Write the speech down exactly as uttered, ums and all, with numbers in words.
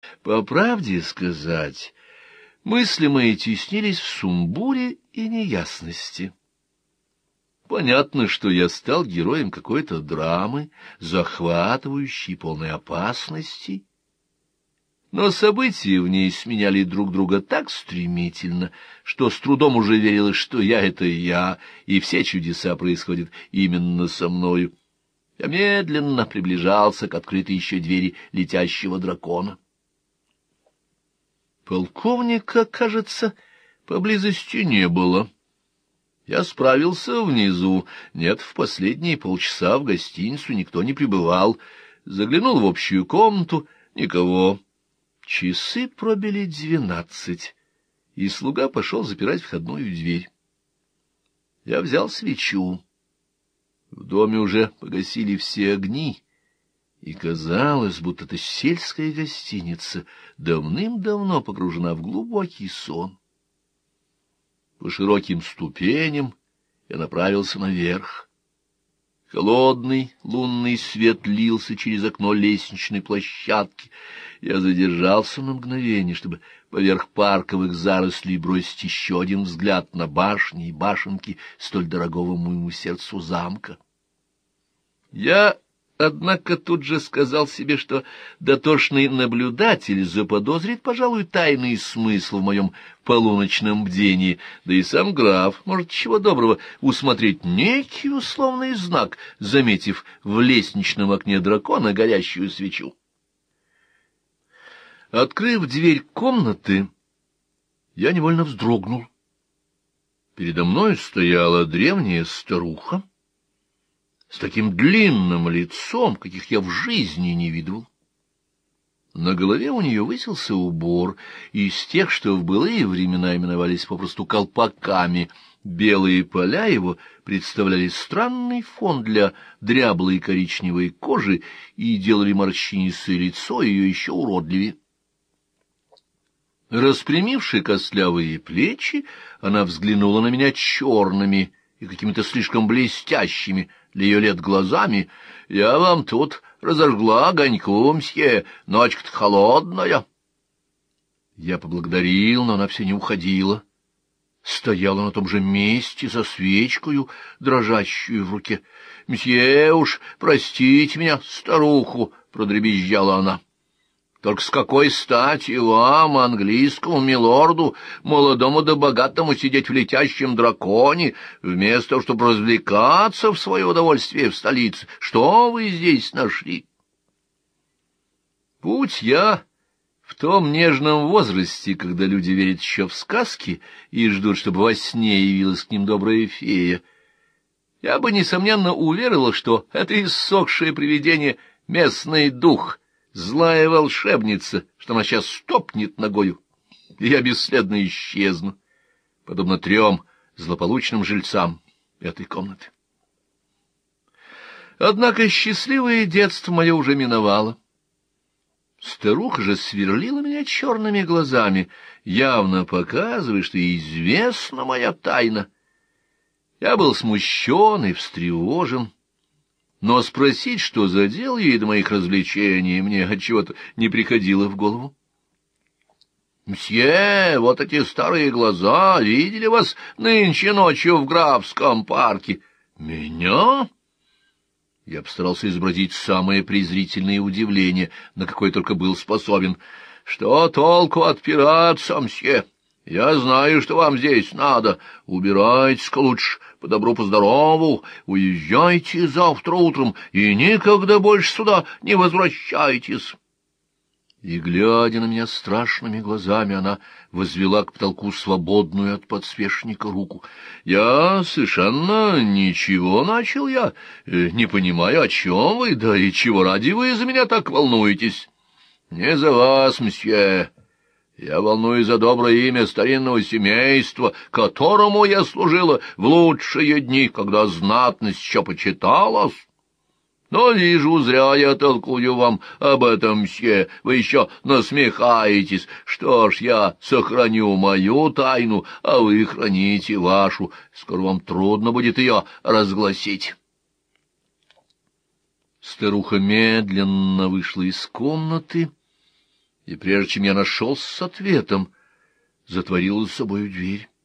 По правде сказать, мысли мои теснились в сумбуре и неясности. Понятно, что я стал героем какой-то драмы, захватывающей, полной опасностей. Но события в ней сменяли друг друга так стремительно, что с трудом уже верилось, что я — это я, и все чудеса происходят именно со мною. Я медленно приближался к открытой еще двери летящего дракона. Полковника, кажется, поблизости не было. Я справился внизу. Нет, в последние полчаса в гостиницу никто не прибывал. Заглянул в общую комнату — никого. Часы пробили двенадцать, и слуга пошел запирать входную дверь. Я взял свечу. В доме уже погасили все огни, и казалось, будто эта сельская гостиница давным-давно погружена в глубокий сон. По широким ступеням я направился наверх. Холодный лунный свет лился через окно лестничной площадки. Я задержался на мгновение, чтобы поверх парковых зарослей бросить еще один взгляд на башни и башенки столь дорогого моему сердцу замка. Я, однако, тут же сказал себе, что дотошный наблюдатель заподозрит, пожалуй, тайный смысл в моем полуночном бдении, да и сам граф может, чего доброго, усмотреть некий условный знак, заметив в лестничном окне дракона горящую свечу. Открыв дверь комнаты, я невольно вздрогнул. Передо мной стояла древняя старуха с таким длинным лицом, каких я в жизни не видывал. На голове у нее высился убор из тех, что в былые времена именовались попросту колпаками. Белые поля его представляли странный фон для дряблой коричневой кожи и делали морщинистое лицо ее еще уродливее. Распрямивши костлявые плечи, она взглянула на меня черными и какими-то слишком блестящими для ее лет глазами. — Я вам тут разожгла огоньку, мсье, ночка-то холодная. Я поблагодарил, но она все не уходила. Стояла на том же месте со свечкою, дрожащую в руке. — Мсье уж, простите меня, старуху, — продребезжала она. Только с какой стати вам, английскому милорду, молодому да богатому, сидеть в летящем драконе, вместо того, чтобы развлекаться в свое удовольствие в столице? Что вы здесь нашли? Будь я в том нежном возрасте, когда люди верят еще в сказки и ждут, чтобы во сне явилась к ним добрая фея, я бы, несомненно, уверила, что это иссохшее привидение — местный дух — злая волшебница, что она сейчас стопнет ногою, и я бесследно исчезну, подобно трем злополучным жильцам этой комнаты. Однако счастливое детство мое уже миновало. Старуха же сверлила меня черными глазами, явно показывая, что ей известна моя тайна. Я был смущен и встревожен, но спросить, что задел ей до моих развлечений, мне отчего-то не приходило в голову. — Мсье, вот эти старые глаза, видели вас нынче ночью в графском парке? — Меня? Я постарался изобразить самое презрительное удивление, на какое только был способен. — Что толку отпираться, мсье? Я знаю, что вам здесь надо. Убирайтесь-ка лучше, по добру, по здорову. Уезжайте завтра утром и никогда больше сюда не возвращайтесь. И, глядя на меня страшными глазами, она возвела к потолку свободную от подсвечника руку. Я совершенно ничего начал я, не понимаю, о чем вы, да и чего ради вы за меня так волнуетесь. Не за вас, мсье. Я волнуюсь за доброе имя старинного семейства, которому я служила в лучшие дни, когда знатность еще почиталась. Но вижу, зря я толкую вам об этом, мсье, вы еще насмехаетесь. Что ж, я сохраню мою тайну, а вы храните вашу. Скоро вам трудно будет ее разгласить. Старуха медленно вышла из комнаты и прежде чем я нашел с ответом, затворила за собою дверь.